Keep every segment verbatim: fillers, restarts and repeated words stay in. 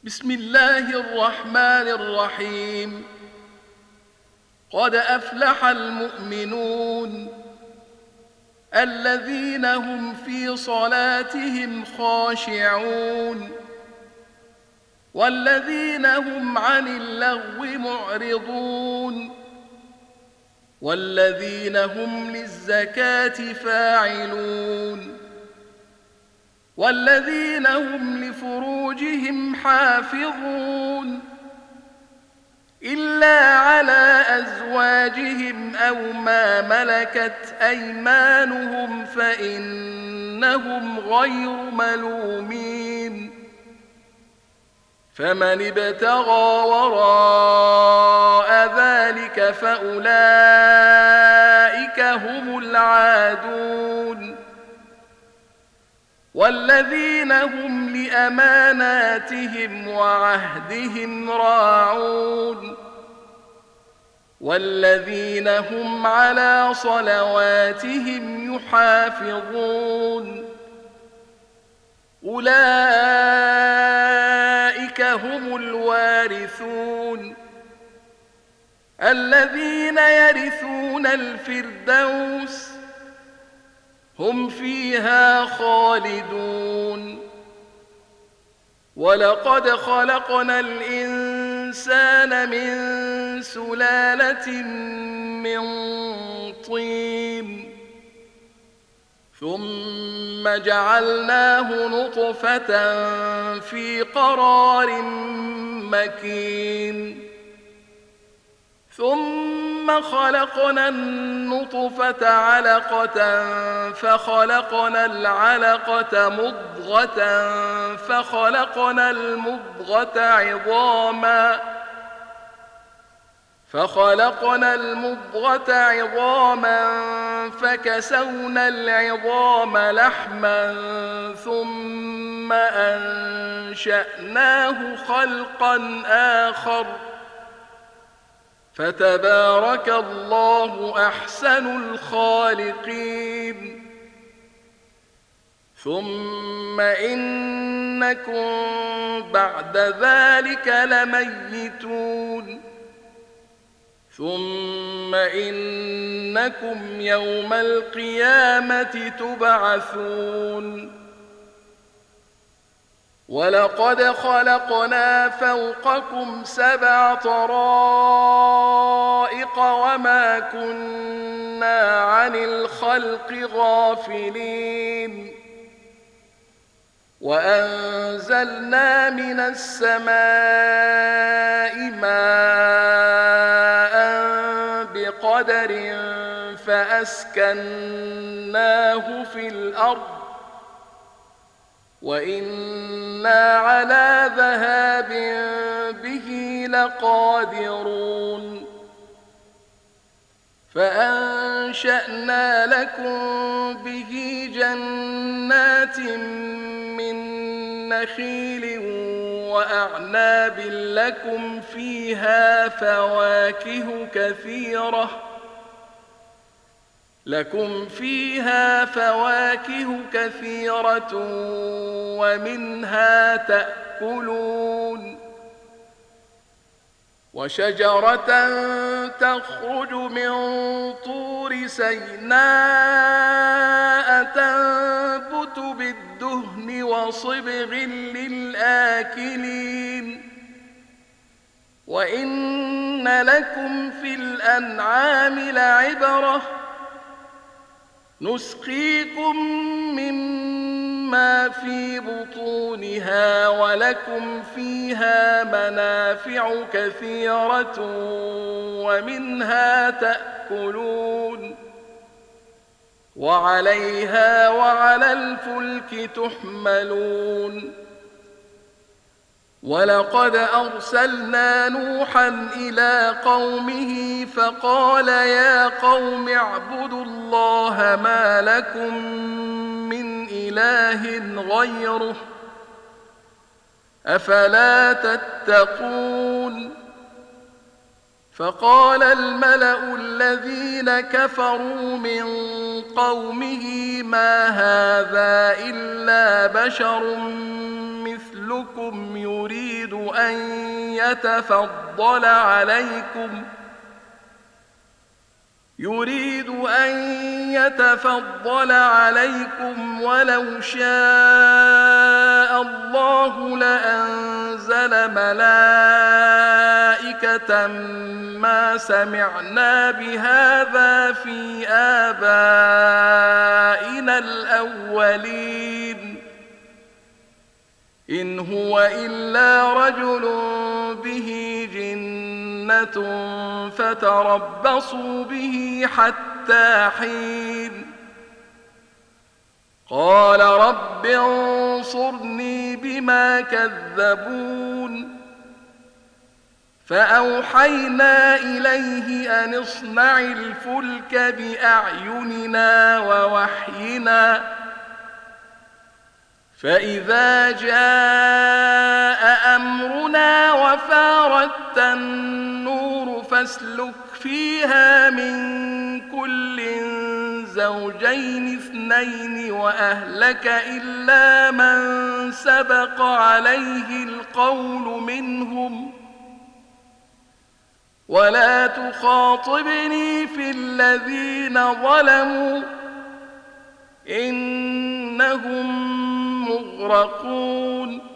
بسم الله الرحمن الرحيم. قد أفلح المؤمنون الذين هم في صلاتهم خاشعون والذين هم عن اللغو معرضون والذين هم للزكاة فاعلون والذين هم لفروجهم حافظون إلا على أزواجهم أو ما ملكت أيمانهم فإنهم غير ملومين. فمن ابتغى وراء ذلك فأولئك هم العادون والذين هم لأماناتهم وعهدهم راعون والذين هم على صلواتهم يحافظون. أولئك هم الوارثون الذين يرثون الفردوس هم فيها خالدون. ولقد خلقنا الإنسان من سلالة من طين ثم جعلناه نطفة في قرار مكين ثم خلقنا النطفة علقة فخلقنا العلقة مضغة فخلقنا المضغة عظاما فخلقنا المضغة عظاما فكسونا العظام لحما ثم أنشأناه خلقا آخر فتبارك الله أحسن الخالقين. ثم إنكم بعد ذلك لميتون ثم إنكم يوم القيامة تبعثون. ولقد خلقنا فوقكم سبع طرائق وما كنا عن الخلق غافلين وأنزلنا من السماء ماء بقدر فأسكناه في الأرض وإنا على ذهاب به لقادرون. فأنشأنا لكم به جنات من نخيل وأعناب لكم فيها فواكه كثيرة لكم فيها فواكه كثيرة ومنها تأكلون وشجرة تخرج من طور سيناء تنبت بالدهن وصبغ للآكلين وإن لكم في الأنعام لعبرة نسقيكم مما في بطونها ولكم فيها منافع كثيرة ومنها تأكلون وعليها وعلى الفلك تحملون. ولقد أرسلنا نوحا إلى قومه فقال يا قوم اعبدوا الله ما لكم من إله غيره أفلا تتقون. فقال الملأ الذين كفروا من قومه ما هذا إلا بشر مثلكم يريد أن يتفضل عليكم يريد أن يتفضل عليكم ولو شاء الله لأنزل ملائكة ما سمعنا بهذا في آبائنا الأولين إن هو إلا رجل به جنة فتربصوا به حتى حين قال رب انصرني بما كذبون فأوحينا إليه أن اصنع الفلك بأعيننا ووحينا فإذا جاء أمرنا وفارت النور فاسلك فيها من كل زوجين اثنين وأهلك إلا من سبق عليه القول منهم ولا تخاطبني في الذين ظلموا إنهم مغرقون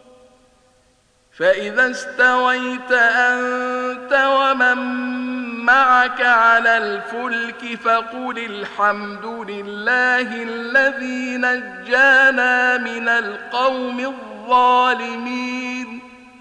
فإذا استويت أنت ومن معك على الفلك فقل الحمد لله الذي نجانا من القوم الظالمين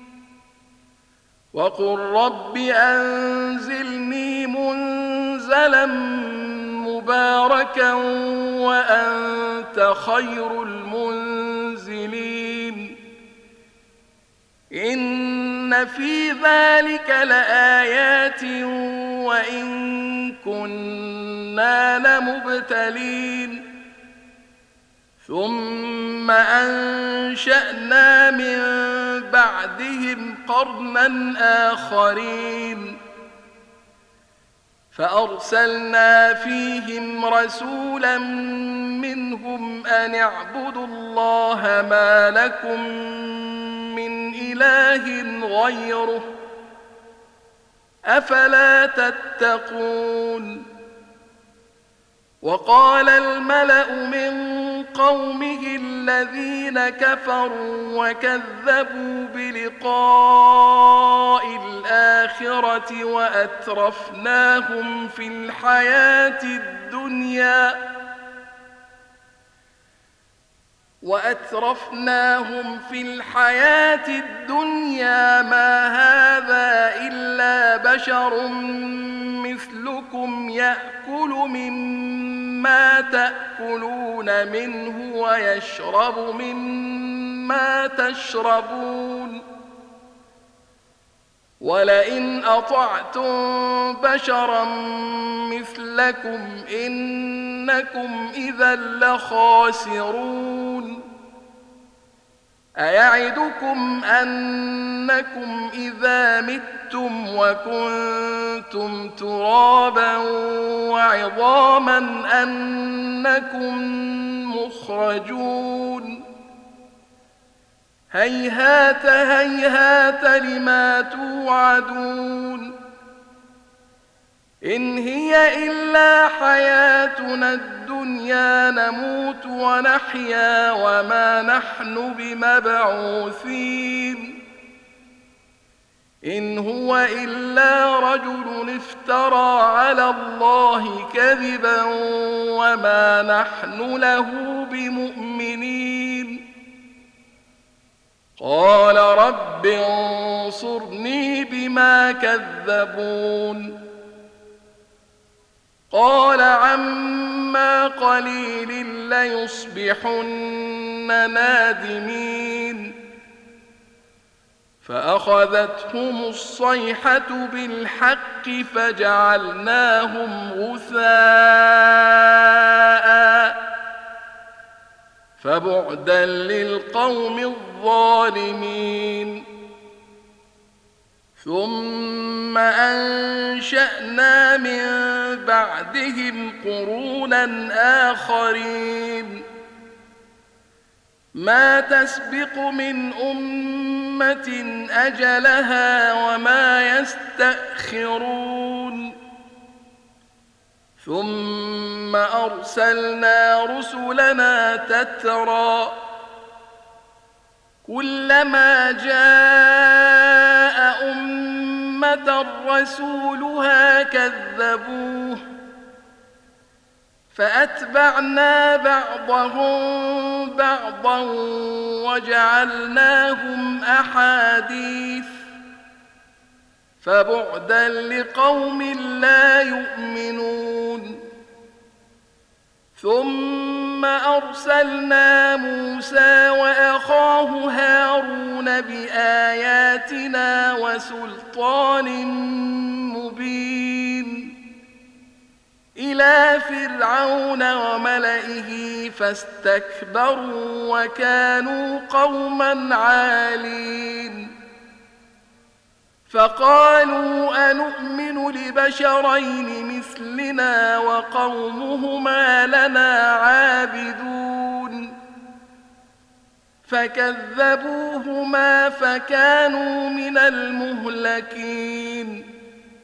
وقل رب أنزلني منزلا مباركا وأنت خير المنزلين إن في ذلك لآيات وإن كنا لمبتلين ثم أنشأنا من بعدهم قرنا آخرين فأرسلنا فيهم رسولا منهم أن اعبدوا الله ما لكم من إله غيره أفلا تتقون وقال الملأ من قومه الذين كفروا وكذبوا بلقاء الآخرة وأترفناهم في الحياة الدنيا وأترفناهم في الحياة الدنيا ما هذا إلا بشر مثلكم يأكل مما تأكلون منه ويشرب مما تشربون ولئن أطعتم بشرا مثلكم إنكم إذا لخاسرون أيعدكم أنكم إذا متم وكنتم ترابا وعظاما أنكم مخرجون هيهات هيهات لما توعدون إن هي إلا حياتنا الدنيا نموت ونحيا وما نحن بمبعوثين إن هو إلا رجل افترى على الله كذبا وما نحن له بمؤمنين قال رب انصرني بما كذبون قال عما قليل ليصبحن نادمين فأخذتهم الصيحة بالحق فجعلناهم غثاء فبعدا للقوم الظالمين ثم أنشأنا من بعدهم قرونا آخرين ما تسبق من أمة أجلها وما يستأخرون ثم أرسلنا رسلنا تترى كلما جاء أمة رسولها كذبوه فأتبعنا بعضهم بعضا وجعلناهم أحاديث فبعدا لقوم لا يؤمنون ثم أرسلنا موسى وأخاه هارون بآياتنا وسلطان مبين إلى فرعون وملئه فاستكبروا وكانوا قوما عالين فقالوا أنؤمن لبشرين مثلنا وقومهما لنا عابدون فكذبوهما فكانوا من المهلكين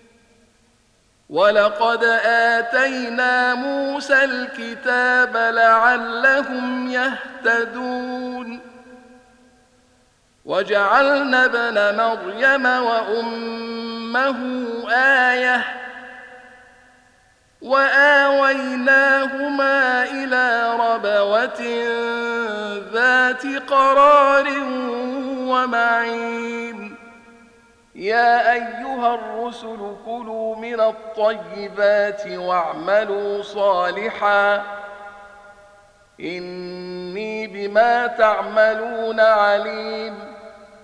ولقد آتينا موسى الكتاب لعلهم يهتدون وجعلنا ابن مريم وأمه آية وآويناهما إلى ربوة ذات قرار ومعين يا أيها الرسل كلوا من الطيبات واعملوا صالحا إني بما تعملون عليم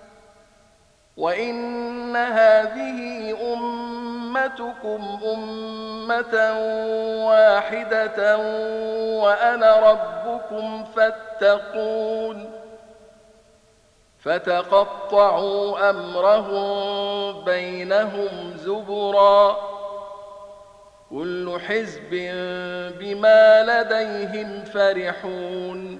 وإن هذه أمتكم أمة واحدة وأنا ربكم فاتقون فتقطعوا أمرهم بينهم زبرا كل حزب بما لديهم فرحون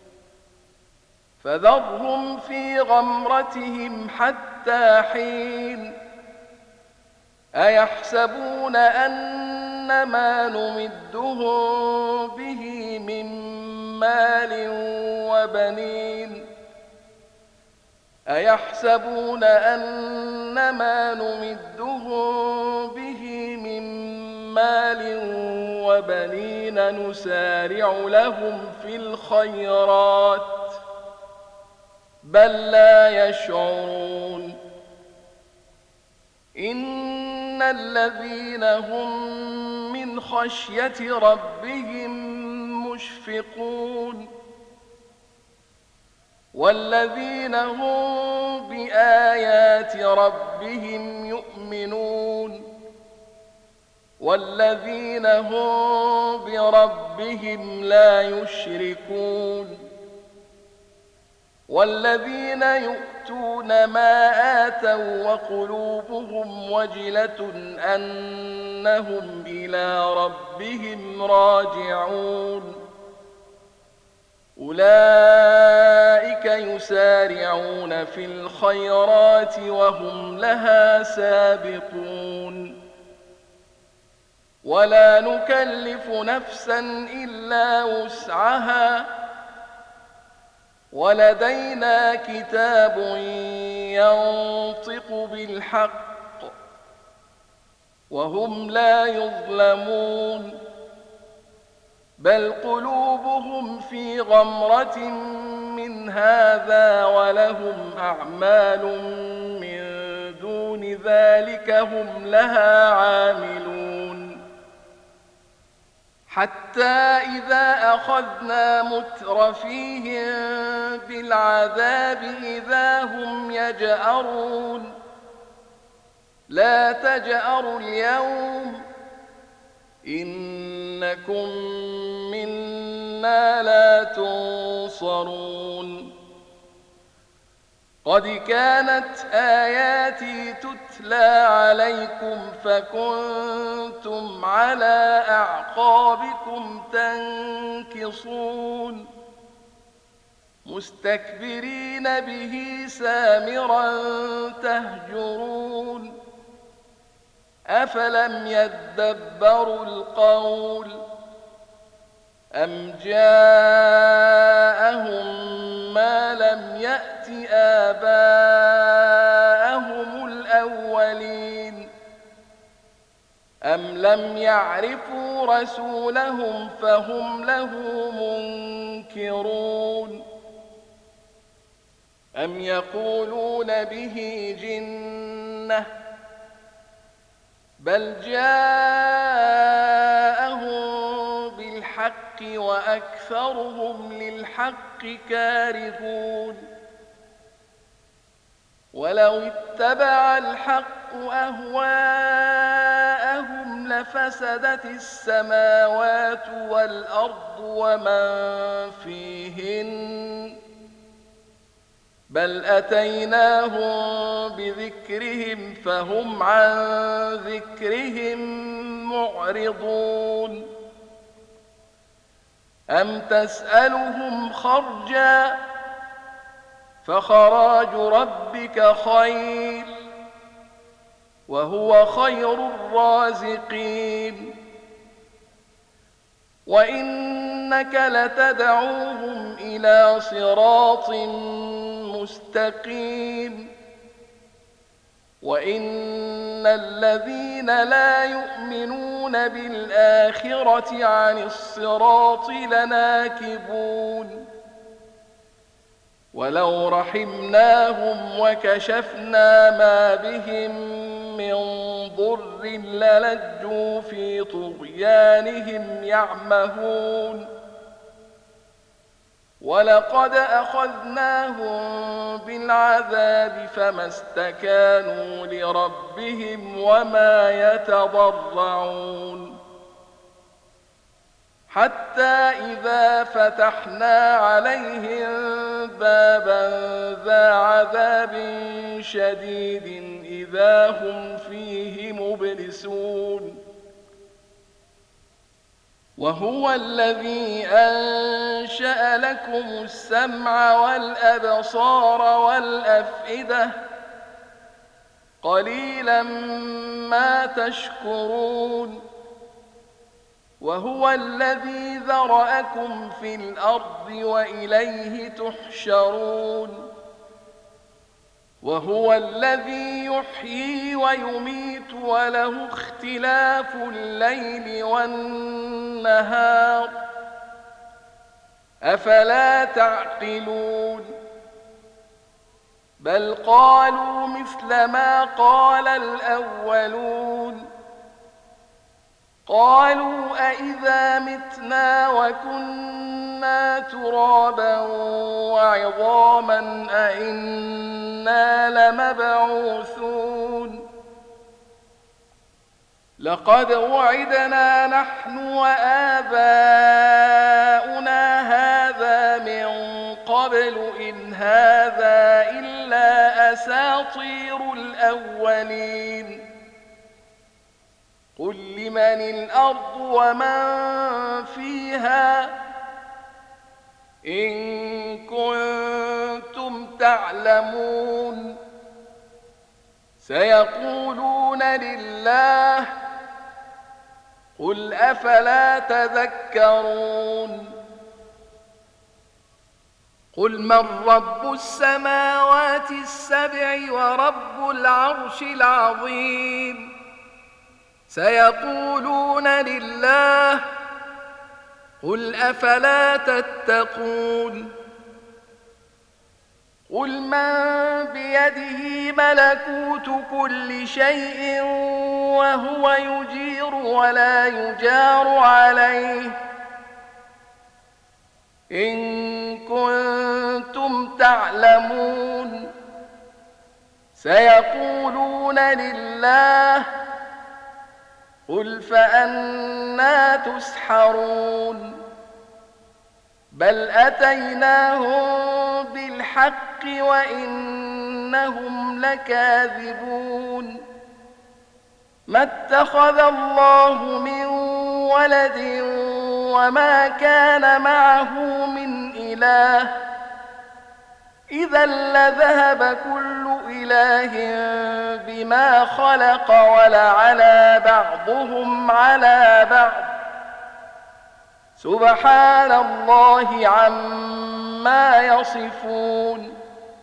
فذرهم في غمرتهم حتى حين أيحسبون أن ما نمدهم به من مال وبنين أيحسبون أن ما نمدهم به من مال وبنين نسارع لهم في الخيرات بل لا يشعرون إن الذين هم من خشية ربهم مشفقون والذين هم بآيات ربهم يؤمنون والذين هم بربهم لا يشركون والذين يؤتون ما آتوا وقلوبهم وجلة أنهم إلى ربهم راجعون أولئك يسارعون في الخيرات وهم لها سابقون ولا نكلف نفسا إلا وسعها ولدينا كتاب ينطق بالحق وهم لا يظلمون بل قلوبهم في غمرة من هذا ولهم أعمال من دون ذلك هم لها عاملون حتى إذا أخذنا مترفيهم بالعذاب إذا هم يجأرون لا تجأروا اليوم إنكم منا لا تنصرون قد كانت آياتي تتلى عليكم فكنتم على أعقابكم تنكصون مستكبرين به سامرا تهجرون أفلم يدبروا القول أم جاءهم ما لم يأت آباءهم الأولين أم لم يعرفوا رسولهم فهم له منكرون أم يقولون به جنة بل جاءهم بالحق وأكثرهم للحق كارهون ولو اتبع الحق أهواءهم لفسدت السماوات والأرض ومن فيهن بل أتيناهم بذكرهم فهم عن ذكرهم معرضون أم تسألهم خرجا فخراج ربك خير وهو خير الرازقين وإنك لتدعوهم إلى صراط مستقيم وإن الذين لا يؤمنون بالآخرة عن الصراط لناكبون ولو رحمناهم وكشفنا ما بهم من ضر للجوا في طغيانهم يعمهون ولقد أخذناهم بالعذاب فما استكانوا لربهم وما يتضرعون حتى إذا فتحنا عليهم بابا ذا عذاب شديد إذا هم فيه مبلسون وهو الذي أنشأ لكم السمع والأبصار والأفئدة قليلا ما تشكرون وهو الذي ذرأكم في الأرض وإليه تحشرون وهو الذي يحيي ويميت وله اختلاف الليل والنهار أفلا تعقلون بل قالوا مثل ما قال الأولون قالوا أإذا متنا وكنا ترابا وعظاما أإنا لمبعوثون لقد وعدنا نحن وآباؤنا هذا من قبل إن هذا إلا أساطير الأولين قل لمن الأرض ومن فيها إن كنتم تعلمون سيقولون لله قل أفلا تذكرون قل من رب السماوات السبع ورب العرش العظيم سيقولون لله قل أفلا تتقون قل من بيده ملكوت كل شيء وهو يجير ولا يجار عليه إن كنتم تعلمون سيقولون لله قل فأنى تسحرون بل أتيناهم بالحق وإنهم لكاذبون ما اتخذ الله من ولد وما كان معه من إله إذا لذهب كل إله بما خلق ولعلى بعضهم على بعض سبحان الله عما يصفون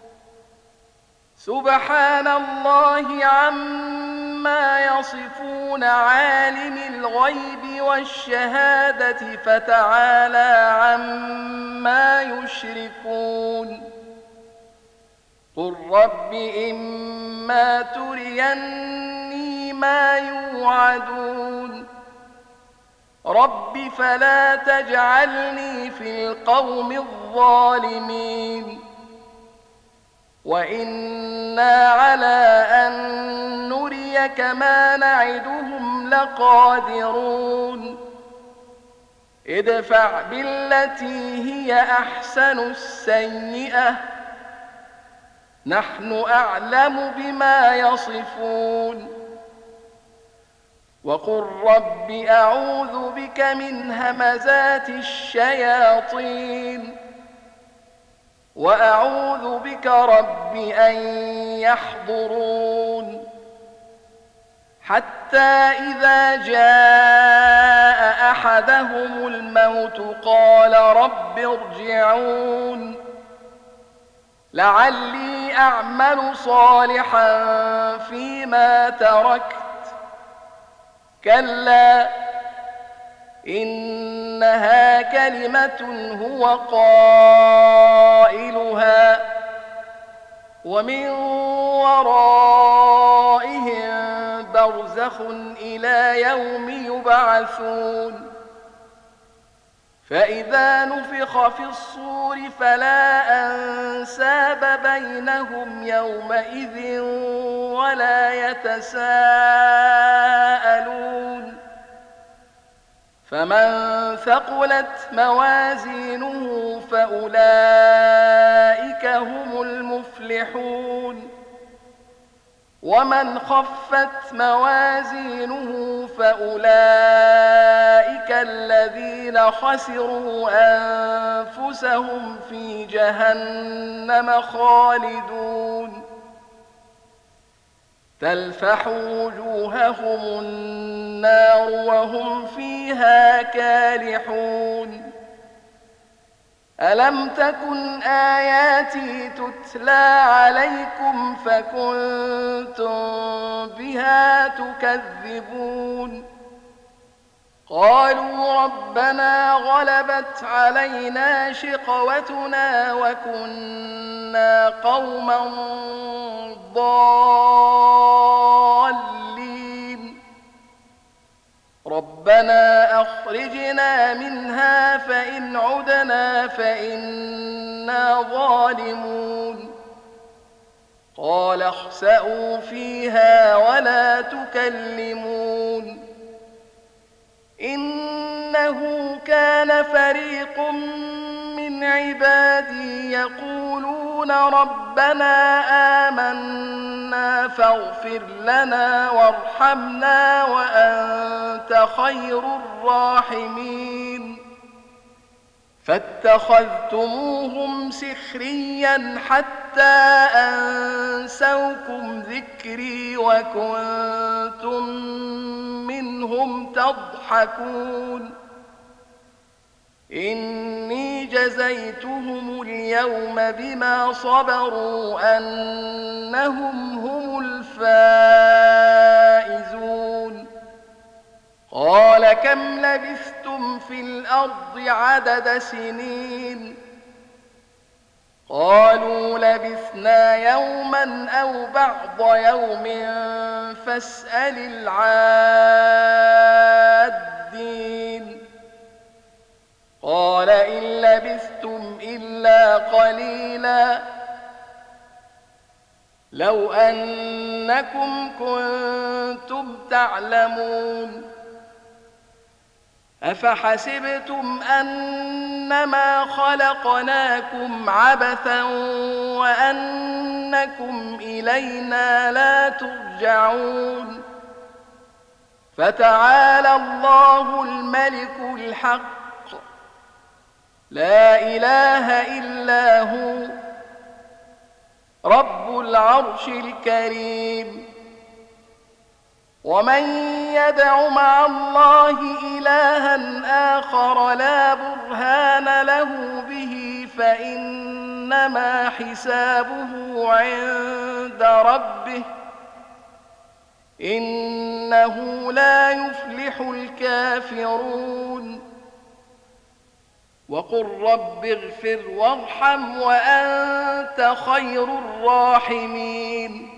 سبحان الله عما يصفون عالم الغيب والشهادة فتعالى عما يشركون قل رب إما تريني ما يوعدون رب فلا تجعلني في القوم الظالمين وإنا على أن نريك ما نعدهم لقادرون ادفع بالتي هي أحسن السيئة نحن أعلم بما يصفون وقل رب أعوذ بك من همزات الشياطين وأعوذ بك رب أن يحضرون حتى إذا جاء أحدهم الموت قال رب ارجعون لعلي أعمل صالحا فيما تركت كلا إنها كلمة هو قائلها ومن ورائهم برزخ إلى يوم يبعثون فإذا نفخ في الصور فلا أنساب بينهم يومئذ ولا يتساءلون فمن ثقلت موازينه فأولئك هم المفلحون ومن خفت موازينه فأولئك الذين خسروا أنفسهم في جهنم خالدون تلفح وجوههم النار وهم فيها كالحون ألم تكن آياتي تتلى عليكم فكنتم بها تكذبون قالوا ربنا غلبت علينا شقوتنا وكنا قوما ضالين ربنا أخرجنا منها فإن عدنا فإنا ظالمون قال اخسئوا فيها ولا تكلمون إنه كان فريق من عبادي يقولون ربنا آمنا فاغفر لنا وارحمنا وأنت خير الراحمين فاتخذتموهم سخريا حتى أنسوكم ذكري وكنتم منهم تضحكون إني جزيتهم اليوم بما صبروا أنهم هم الفائزون قال كم لبثتم في الأرض عدد سنين قالوا لبثنا يوما أو بعض يوم فاسأل العادين قال إن لبثتم إلا قليلا لو أنكم كنتم تعلمون أفحسبتم أنما خلقناكم عبثا وأنكم إلينا لا ترجعون فتعالى الله الملك الحق لا إله إلا هو رب العرش الكريم. ومن يدع مع الله إلها آخر لا برهان له به فإنما حسابه عند ربه إنه لا يفلح الكافرون. وقل رب اغفر وارحم وأنت خير الراحمين.